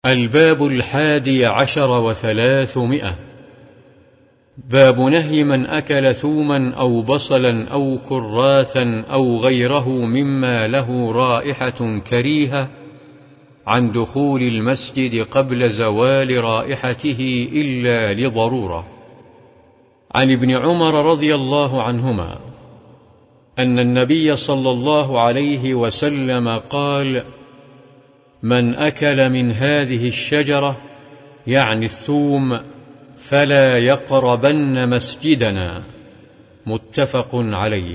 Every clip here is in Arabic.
الباب 11 و300. باب نهي من أكل ثوما أو بصلا أو كراثا أو غيره مما له رائحة كريهة عن دخول المسجد قبل زوال رائحته إلا لضرورة. عن ابن عمر رضي الله عنهما أن النبي صلى الله عليه وسلم قال: من أكل من هذه الشجرة، يعني الثوم، فلا يقربن مسجدنا. متفق عليه.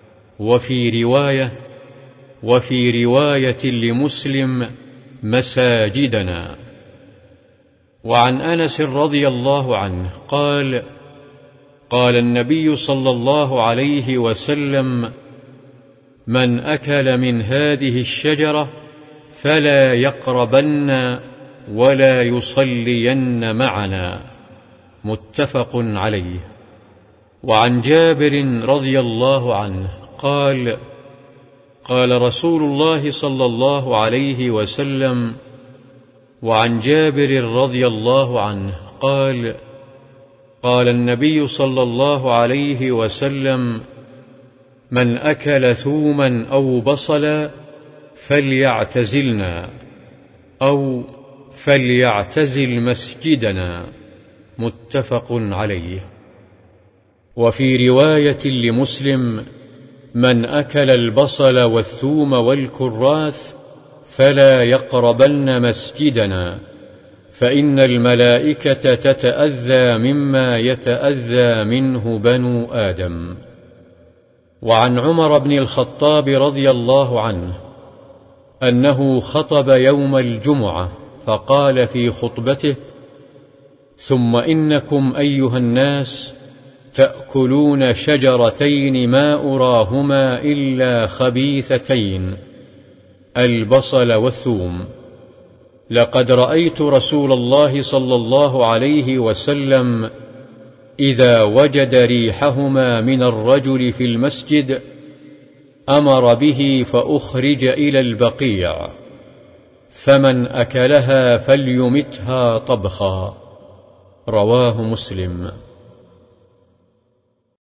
وفي رواية لمسلم: مساجدنا. وعن أنس رضي الله عنه قال: قال النبي صلى الله عليه وسلم: من أكل من هذه الشجرة فلا يقربن ولا يصلين معنا. متفق عليه. وعن جابر رضي الله عنه قال: قال رسول الله صلى الله عليه وسلم. وعن جابر رضي الله عنه قال: قال النبي صلى الله عليه وسلم: من أكل ثوما أو بصلا فليعتزلنا أو فليعتزل مسجدنا. متفق عليه. وفي رواية لمسلم: من أكل البصل والثوم والكراث فلا يقربن مسجدنا، فإن الملائكة تتأذى مما يتأذى منه بنو آدم. وعن عمر بن الخطاب رضي الله عنه أنه خطب يوم الجمعة فقال في خطبته: ثم إنكم أيها الناس تأكلون شجرتين ما أراهما إلا خبيثتين، البصل والثوم. لقد رأيت رسول الله صلى الله عليه وسلم إذا وجد ريحهما من الرجل في المسجد أمر به فأخرج إلى البقيع، فمن أكلها فليمتها طبخا. رواه مسلم.